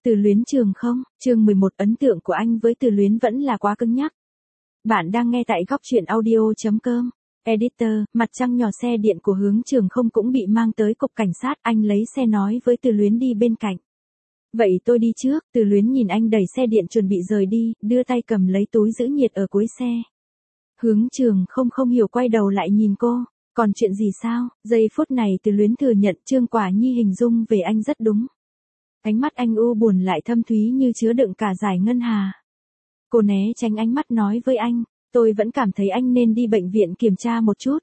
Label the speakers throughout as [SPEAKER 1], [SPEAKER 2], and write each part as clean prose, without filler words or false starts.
[SPEAKER 1] Từ Luyến Trường không, chương 11 ấn tượng của anh với Từ Luyến vẫn là quá cứng nhắc. Bạn đang nghe tại góc truyện audio.com. Editor, mặt trăng nhỏ xe điện của Hướng Trường không cũng bị mang tới cục cảnh sát, anh lấy xe nói với Từ Luyến đi bên cạnh. Vậy tôi đi trước, Từ Luyến nhìn anh đẩy xe điện chuẩn bị rời đi, đưa tay cầm lấy túi giữ nhiệt ở cuối xe. Hướng Trường không hiểu quay đầu lại nhìn cô, còn chuyện gì sao, giây phút này Từ Luyến thừa nhận Trương Quả Nhi hình dung về anh rất đúng. Ánh mắt anh u buồn lại thâm thúy như chứa đựng cả dải ngân hà. Cô né tránh ánh mắt nói với anh, tôi vẫn cảm thấy anh nên đi bệnh viện kiểm tra một chút.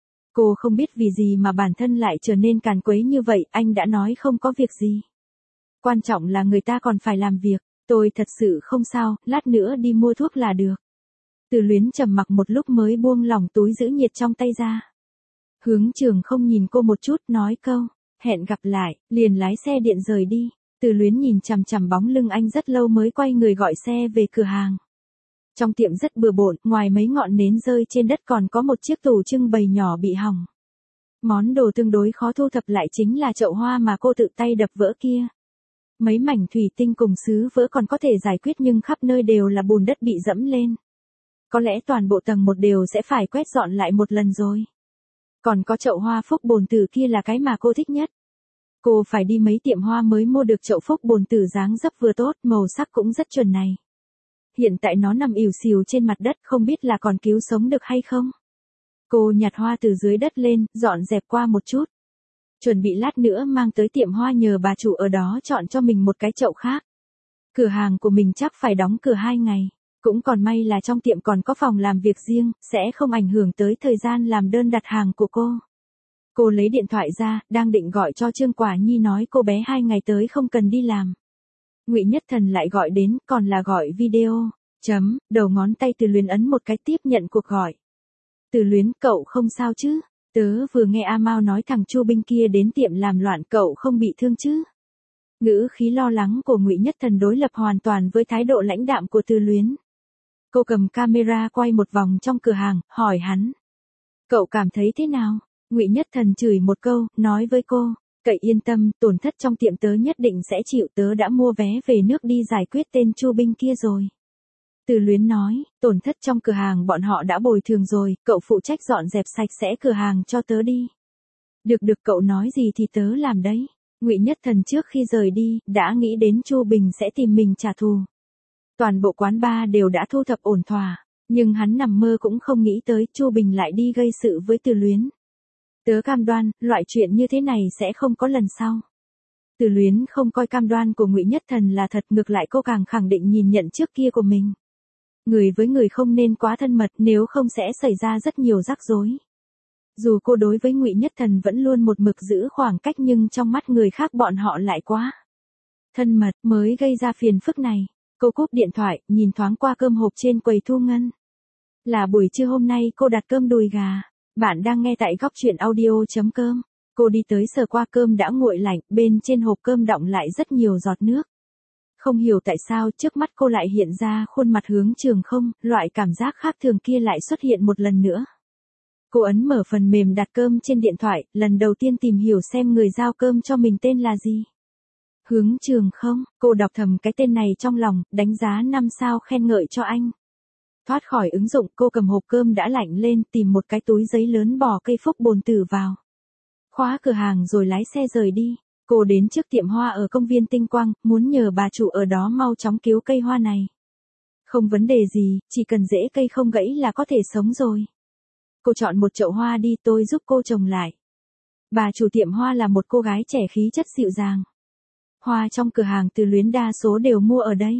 [SPEAKER 1] Cô không biết vì gì mà bản thân lại trở nên càn quấy như vậy, anh đã nói không có việc gì. Quan trọng là người ta còn phải làm việc, tôi thật sự không sao, lát nữa đi mua thuốc là được. Từ Luyến trầm mặc một lúc mới buông lỏng túi giữ nhiệt trong tay ra. Hướng Trường không nhìn cô một chút, nói câu, hẹn gặp lại, liền lái xe điện rời đi. Từ Luyến nhìn chằm chằm bóng lưng anh rất lâu mới quay người gọi xe về cửa hàng. Trong tiệm rất bừa bộn, ngoài mấy ngọn nến rơi trên đất còn có một chiếc tủ trưng bày nhỏ bị hỏng. Món đồ tương đối khó thu thập lại chính là chậu hoa mà cô tự tay đập vỡ kia. Mấy mảnh thủy tinh cùng sứ vỡ còn có thể giải quyết nhưng khắp nơi đều là bùn đất bị dẫm lên. Có lẽ toàn bộ tầng một đều sẽ phải quét dọn lại một lần rồi. Còn có chậu hoa phúc bồn tử kia là cái mà cô thích nhất. Cô phải đi mấy tiệm hoa mới mua được chậu phúc bồn tử dáng dấp vừa tốt, màu sắc cũng rất chuẩn này. Hiện tại nó nằm ỉu xìu trên mặt đất, không biết là còn cứu sống được hay không. Cô nhặt hoa từ dưới đất lên, dọn dẹp qua một chút. Chuẩn bị lát nữa mang tới tiệm hoa nhờ bà chủ ở đó chọn cho mình một cái chậu khác. Cửa hàng của mình chắc phải đóng cửa 2 ngày. Cũng còn may là trong tiệm còn có phòng làm việc riêng, sẽ không ảnh hưởng tới thời gian làm đơn đặt hàng của cô. Cô lấy điện thoại ra, đang định gọi cho Trương Quả Nhi nói cô bé 2 ngày tới không cần đi làm. Ngụy Nhất Thần lại gọi đến, còn là gọi video. Đầu ngón tay Từ Luyến ấn một cái tiếp nhận cuộc gọi. Từ Luyến, cậu không sao chứ? Tớ vừa nghe A Mao nói thằng Chu Binh kia đến tiệm làm loạn, cậu không bị thương chứ? Ngữ khí lo lắng của Ngụy Nhất Thần đối lập hoàn toàn với thái độ lãnh đạm của Từ Luyến. Cô cầm camera quay một vòng trong cửa hàng, hỏi hắn. Cậu cảm thấy thế nào? Ngụy Nhất Thần chửi một câu, nói với cô, cậy yên tâm, tổn thất trong tiệm tớ nhất định sẽ chịu, tớ đã mua vé về nước đi giải quyết tên Chu Binh kia rồi. Từ Luyến nói, tổn thất trong cửa hàng bọn họ đã bồi thường rồi, cậu phụ trách dọn dẹp sạch sẽ cửa hàng cho tớ đi. Được cậu nói gì thì tớ làm đấy. Ngụy Nhất Thần trước khi rời đi, đã nghĩ đến Chu Bình sẽ tìm mình trả thù. Toàn bộ quán bar đều đã thu thập ổn thỏa, nhưng hắn nằm mơ cũng không nghĩ tới Chu Bình lại đi gây sự với Từ Luyến. Tớ cam đoan, loại chuyện như thế này sẽ không có lần sau. Từ Luyến không coi cam đoan của Ngụy Nhất Thần là thật, ngược lại cô càng khẳng định nhìn nhận trước kia của mình. Người với người không nên quá thân mật, nếu không sẽ xảy ra rất nhiều rắc rối. Dù cô đối với Ngụy Nhất Thần vẫn luôn một mực giữ khoảng cách nhưng trong mắt người khác bọn họ lại quá thân mật mới gây ra phiền phức này. Cô cúp điện thoại, nhìn thoáng qua cơm hộp trên quầy thu ngân. Là buổi trưa hôm nay cô đặt cơm đùi gà. Bạn đang nghe tại góc truyện audio.com. Cô đi tới sờ qua cơm đã nguội lạnh, bên trên hộp cơm đọng lại rất nhiều giọt nước. Không hiểu tại sao trước mắt cô lại hiện ra khuôn mặt Hướng Trường không, loại cảm giác khác thường kia lại xuất hiện một lần nữa. Cô ấn mở phần mềm đặt cơm trên điện thoại, lần đầu tiên tìm hiểu xem người giao cơm cho mình tên là gì. Hướng Trường không, cô đọc thầm cái tên này trong lòng, đánh giá 5 sao khen ngợi cho anh. Thoát khỏi ứng dụng, cô cầm hộp cơm đã lạnh lên, tìm một cái túi giấy lớn bỏ cây phúc bồn tử vào. Khóa cửa hàng rồi lái xe rời đi. Cô đến trước tiệm hoa ở công viên Tinh Quang, muốn nhờ bà chủ ở đó mau chóng cứu cây hoa này. Không vấn đề gì, chỉ cần rễ cây không gãy là có thể sống rồi. Cô chọn một chậu hoa đi, tôi giúp cô trồng lại. Bà chủ tiệm hoa là một cô gái trẻ khí chất dịu dàng. Hoa trong cửa hàng Từ Luyến đa số đều mua ở đây.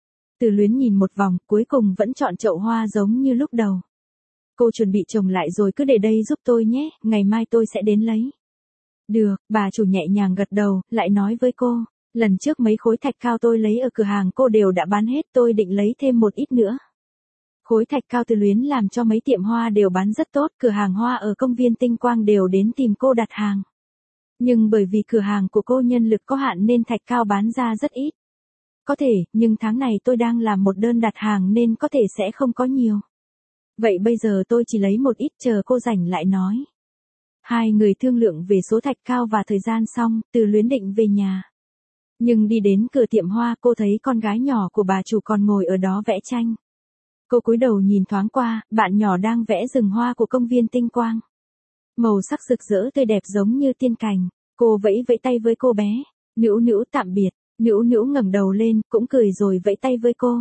[SPEAKER 1] Từ Luyến nhìn một vòng, cuối cùng vẫn chọn chậu hoa giống như lúc đầu. Cô chuẩn bị trồng lại rồi cứ để đây giúp tôi nhé, ngày mai tôi sẽ đến lấy. Được, bà chủ nhẹ nhàng gật đầu, lại nói với cô, lần trước mấy khối thạch cao tôi lấy ở cửa hàng cô đều đã bán hết, tôi định lấy thêm một ít nữa. Khối thạch cao Từ Luyến làm cho mấy tiệm hoa đều bán rất tốt, cửa hàng hoa ở công viên Tinh Quang đều đến tìm cô đặt hàng. Nhưng bởi vì cửa hàng của cô nhân lực có hạn nên thạch cao bán ra rất ít. Có thể, nhưng tháng này tôi đang làm một đơn đặt hàng nên có thể sẽ không có nhiều. Vậy bây giờ tôi chỉ lấy một ít, chờ cô rảnh lại nói. Hai người thương lượng về số thạch cao và thời gian xong, Từ Luyến định về nhà. Nhưng đi đến cửa tiệm hoa cô thấy con gái nhỏ của bà chủ còn ngồi ở đó vẽ tranh. Cô cúi đầu nhìn thoáng qua, bạn nhỏ đang vẽ rừng hoa của công viên Tinh Quang. Màu sắc rực rỡ tươi đẹp giống như tiên cảnh. Cô vẫy vẫy tay với cô bé. Nữu Nữu tạm biệt. Nữu Nữu ngẩng đầu lên, cũng cười rồi vẫy tay với cô.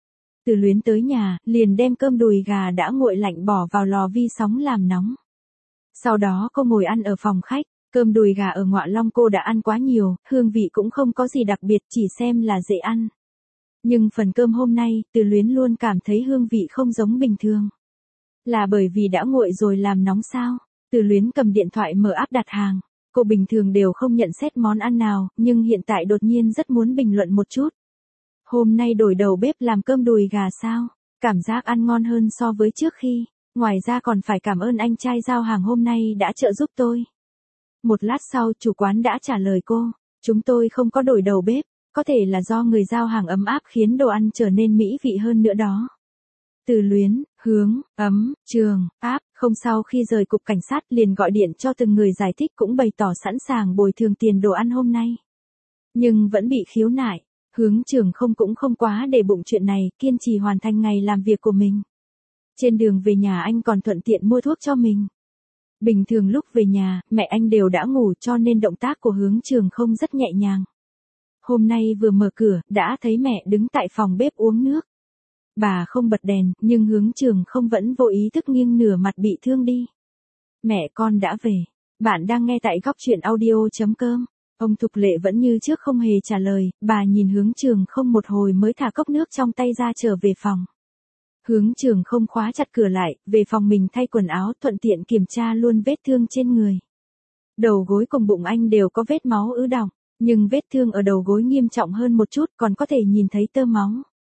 [SPEAKER 1] Từ Luyến tới nhà, liền đem cơm đùi gà đã nguội lạnh bỏ vào lò vi sóng làm nóng. Sau đó cô ngồi ăn ở phòng khách. Cơm đùi gà ở Ngoại Long cô đã ăn quá nhiều, hương vị cũng không có gì đặc biệt, chỉ xem là dễ ăn. Nhưng phần cơm hôm nay, Từ Luyến luôn cảm thấy hương vị không giống bình thường. Là bởi vì đã nguội rồi làm nóng sao? Từ Luyến cầm điện thoại mở app đặt hàng. Cô bình thường đều không nhận xét món ăn nào, nhưng hiện tại đột nhiên rất muốn bình luận một chút. Hôm nay đổi đầu bếp làm cơm đùi gà sao? Cảm giác ăn ngon hơn so với trước khi. Ngoài ra còn phải cảm ơn anh trai giao hàng hôm nay đã trợ giúp tôi. Một lát sau chủ quán đã trả lời cô. Chúng tôi không có đổi đầu bếp. Có thể là do người giao hàng ấm áp khiến đồ ăn trở nên mỹ vị hơn nữa đó. Từ Luyến, hướng, ấm, trường, áp, không sau khi rời cục cảnh sát liền gọi điện cho từng người giải thích cũng bày tỏ sẵn sàng bồi thường tiền đồ ăn hôm nay. Nhưng vẫn bị khiếu nại, hướng trường không cũng không quá để bụng chuyện này, kiên trì hoàn thành ngày làm việc của mình. Trên đường về nhà anh còn thuận tiện mua thuốc cho mình. Bình thường lúc về nhà, mẹ anh đều đã ngủ cho nên động tác của hướng trường không rất nhẹ nhàng. Hôm nay vừa mở cửa, đã thấy mẹ đứng tại phòng bếp uống nước. Bà không bật đèn, nhưng hướng trường không vẫn vô ý thức nghiêng nửa mặt bị thương đi. Mẹ con đã về. Bạn đang nghe tại góc chuyện audio.com. Ông Thục Lệ vẫn như trước không hề trả lời, bà nhìn hướng trường không một hồi mới thả cốc nước trong tay ra trở về phòng. Hướng trường không khóa chặt cửa lại, về phòng mình thay quần áo thuận tiện kiểm tra luôn vết thương trên người. Đầu gối cùng bụng anh đều có vết máu ứ đọng, nhưng vết thương ở đầu gối nghiêm trọng hơn một chút còn có thể nhìn thấy tơ máu.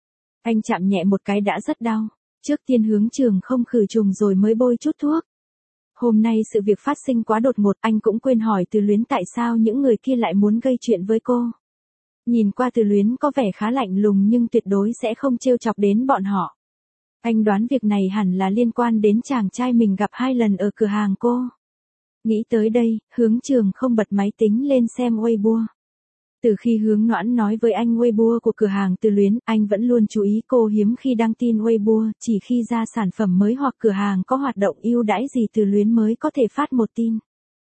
[SPEAKER 1] Anh chạm nhẹ một cái đã rất đau, trước tiên hướng trường không khử trùng rồi mới bôi chút thuốc. Hôm nay sự việc phát sinh quá đột ngột, anh cũng quên hỏi Từ Luyến tại sao những người kia lại muốn gây chuyện với cô. Nhìn qua Từ Luyến có vẻ khá lạnh lùng nhưng tuyệt đối sẽ không trêu chọc đến bọn họ. Anh đoán việc này hẳn là liên quan đến chàng trai mình gặp 2 lần ở cửa hàng cô. Nghĩ tới đây, hướng trường không bật máy tính lên xem Weibo. Từ khi Hướng Noãn nói với anh Weibo của cửa hàng Từ Luyến, anh vẫn luôn chú ý cô hiếm khi đăng tin Weibo, chỉ khi ra sản phẩm mới hoặc cửa hàng có hoạt động ưu đãi gì Từ Luyến mới có thể phát một tin.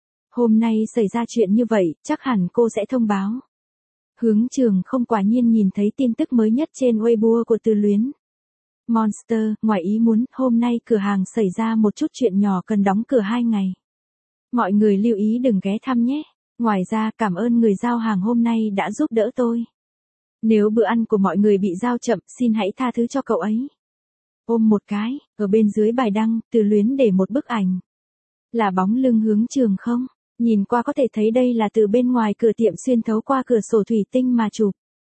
[SPEAKER 1] Hôm nay xảy ra chuyện như vậy, chắc hẳn cô sẽ thông báo. Hướng trường không quả nhiên nhìn thấy tin tức mới nhất trên Weibo của Từ Luyến. Monster, ngoài ý muốn, hôm nay cửa hàng xảy ra một chút chuyện nhỏ cần đóng cửa 2 ngày. Mọi người lưu ý đừng ghé thăm nhé. Ngoài ra, cảm ơn người giao hàng hôm nay đã giúp đỡ tôi. Nếu bữa ăn của mọi người bị giao chậm, xin hãy tha thứ cho cậu ấy. Ôm một cái, ở bên dưới bài đăng, Từ Luyến để một bức ảnh. Là bóng lưng hướng trường không? Nhìn qua có thể thấy đây là từ bên ngoài cửa tiệm xuyên thấu qua cửa sổ thủy tinh mà chụp.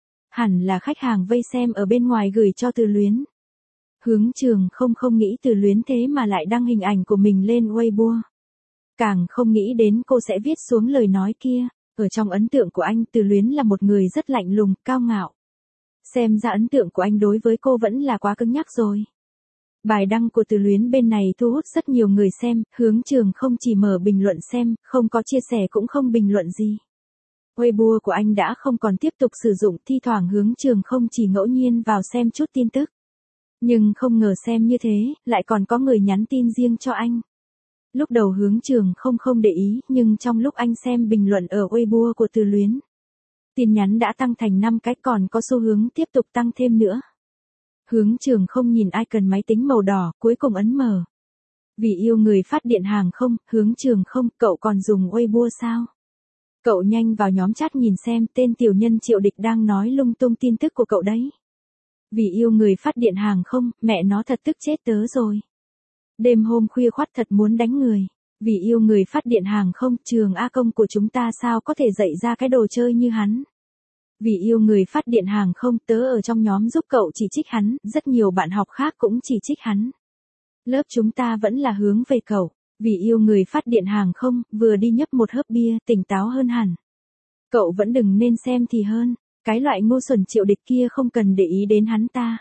[SPEAKER 1] Hẳn là khách hàng vây xem ở bên ngoài gửi cho Từ Luyến. Hướng trường không nghĩ Từ Luyến thế mà lại đăng hình ảnh của mình lên Weibo. Càng không nghĩ đến cô sẽ viết xuống lời nói kia. Ở trong ấn tượng của anh, Từ Luyến là một người rất lạnh lùng, cao ngạo. Xem ra ấn tượng của anh đối với cô vẫn là quá cứng nhắc rồi. Bài đăng của Từ Luyến bên này thu hút rất nhiều người xem, hướng trường không chỉ mở bình luận xem, không có chia sẻ cũng không bình luận gì. Weibo của anh đã không còn tiếp tục sử dụng, thi thoảng hướng trường không chỉ ngẫu nhiên vào xem chút tin tức. Nhưng không ngờ xem như thế, lại còn có người nhắn tin riêng cho anh. Lúc đầu hướng trường không để ý, nhưng trong lúc anh xem bình luận ở Weibo của Từ Luyến, tin nhắn đã tăng thành 5 cái còn có xu hướng tiếp tục tăng thêm nữa. Hướng trường không nhìn icon máy tính màu đỏ, cuối cùng ấn mở. Vì yêu người phát điện hàng không, hướng trường không, cậu còn dùng Weibo sao? Cậu nhanh vào nhóm chat nhìn xem, tên tiểu nhân Triệu Địch đang nói lung tung tin tức của cậu đấy. Vì yêu người phát điện hàng không, mẹ nó thật tức chết tớ rồi. Đêm hôm khuya khoắt thật muốn đánh người. Vì yêu người phát điện hàng không, trường A Công của chúng ta sao có thể dạy ra cái đồ chơi như hắn. Vì yêu người phát điện hàng không, tớ ở trong nhóm giúp cậu chỉ trích hắn, rất nhiều bạn học khác cũng chỉ trích hắn. Lớp chúng ta vẫn là hướng về cậu. Vì yêu người phát điện hàng không, vừa đi nhấp một hớp bia, tỉnh táo hơn hẳn. Cậu vẫn đừng nên xem thì hơn. Cái loại ngu xuẩn Triệu Địch kia không cần để ý đến hắn ta.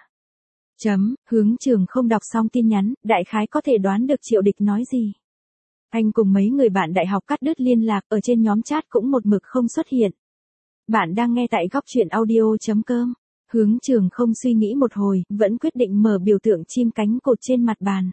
[SPEAKER 1] Hướng trường không đọc xong tin nhắn, đại khái có thể đoán được Triệu Địch nói gì. Anh cùng mấy người bạn đại học cắt đứt liên lạc, ở trên nhóm chat cũng một mực không xuất hiện. Bạn đang nghe tại góc chuyện audio.com. Hướng Trường không suy nghĩ một hồi, vẫn quyết định mở biểu tượng chim cánh cụt trên mặt bàn.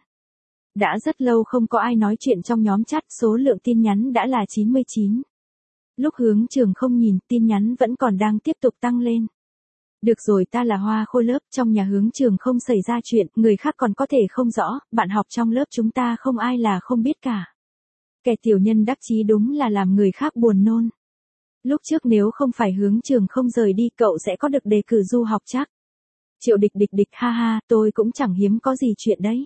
[SPEAKER 1] Đã rất lâu không có ai nói chuyện trong nhóm chat, số lượng tin nhắn đã là 99. Lúc Hướng Trường không nhìn, tin nhắn vẫn còn đang tiếp tục tăng lên. Được rồi, ta là hoa khôi lớp, trong nhà Hướng Trường không xảy ra chuyện, người khác còn có thể không rõ, bạn học trong lớp chúng ta không ai là không biết cả. Kẻ tiểu nhân đắc chí đúng là làm người khác buồn nôn. Lúc trước nếu không phải Hướng Trường không rời đi, cậu sẽ có được đề cử du học chắc. Triệu Địch Địch, ha ha, tôi cũng chẳng hiếm có gì chuyện đấy.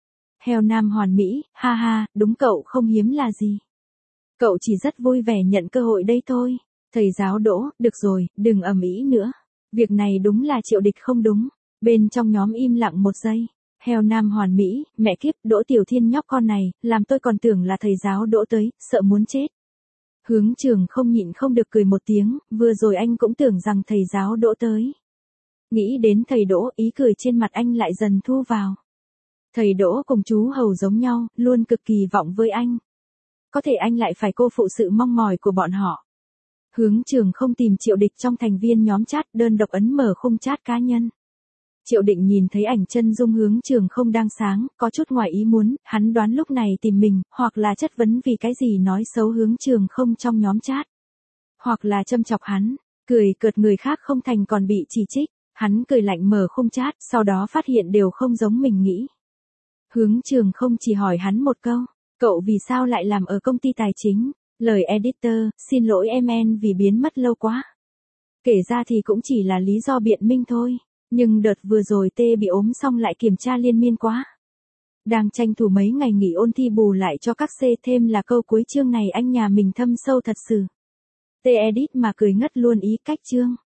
[SPEAKER 1] Heo Nam Hoàn Mỹ, ha ha, đúng, cậu không hiếm là gì. Cậu chỉ rất vui vẻ nhận cơ hội đây thôi. Thầy giáo Đỗ, được rồi, đừng ầm ĩ nữa. Việc này đúng là Triệu Địch không đúng. Bên trong nhóm im lặng một giây. Heo Nam Hoàn Mỹ, mẹ kiếp, Đỗ Tiểu Thiên nhóc con này, làm tôi còn tưởng là thầy giáo Đỗ tới, sợ muốn chết. Hướng Trường không nhịn không được cười một tiếng, vừa rồi anh cũng tưởng rằng thầy giáo Đỗ tới. Nghĩ đến thầy Đỗ, ý cười trên mặt anh lại dần thu vào. Thầy Đỗ cùng chú Hầu giống nhau, luôn cực kỳ vọng với anh. Có thể anh lại phải cô phụ sự mong mỏi của bọn họ. Hướng Trường không tìm Triệu Địch trong thành viên nhóm chat, đơn độc ấn mở khung chat cá nhân. Triệu Định nhìn thấy ảnh chân dung Hướng Trường không đang sáng, có chút ngoài ý muốn, hắn đoán lúc này tìm mình, hoặc là chất vấn vì cái gì nói xấu Hướng Trường không trong nhóm chat. Hoặc là châm chọc hắn, cười cợt người khác không thành còn bị chỉ trích, hắn cười lạnh mở khung chat, sau đó phát hiện đều không giống mình nghĩ. Hướng Trường không chỉ hỏi hắn một câu, cậu vì sao lại làm ở công ty tài chính? Lời editor, xin lỗi em vì biến mất lâu quá. Kể ra thì cũng chỉ là lý do biện minh thôi. Nhưng đợt vừa rồi tê bị ốm xong lại kiểm tra liên miên quá. Đang tranh thủ mấy ngày nghỉ ôn thi bù lại cho các C, thêm là câu cuối chương này anh nhà mình thâm sâu thật sự. Tê edit mà cười ngất luôn ý cách chương.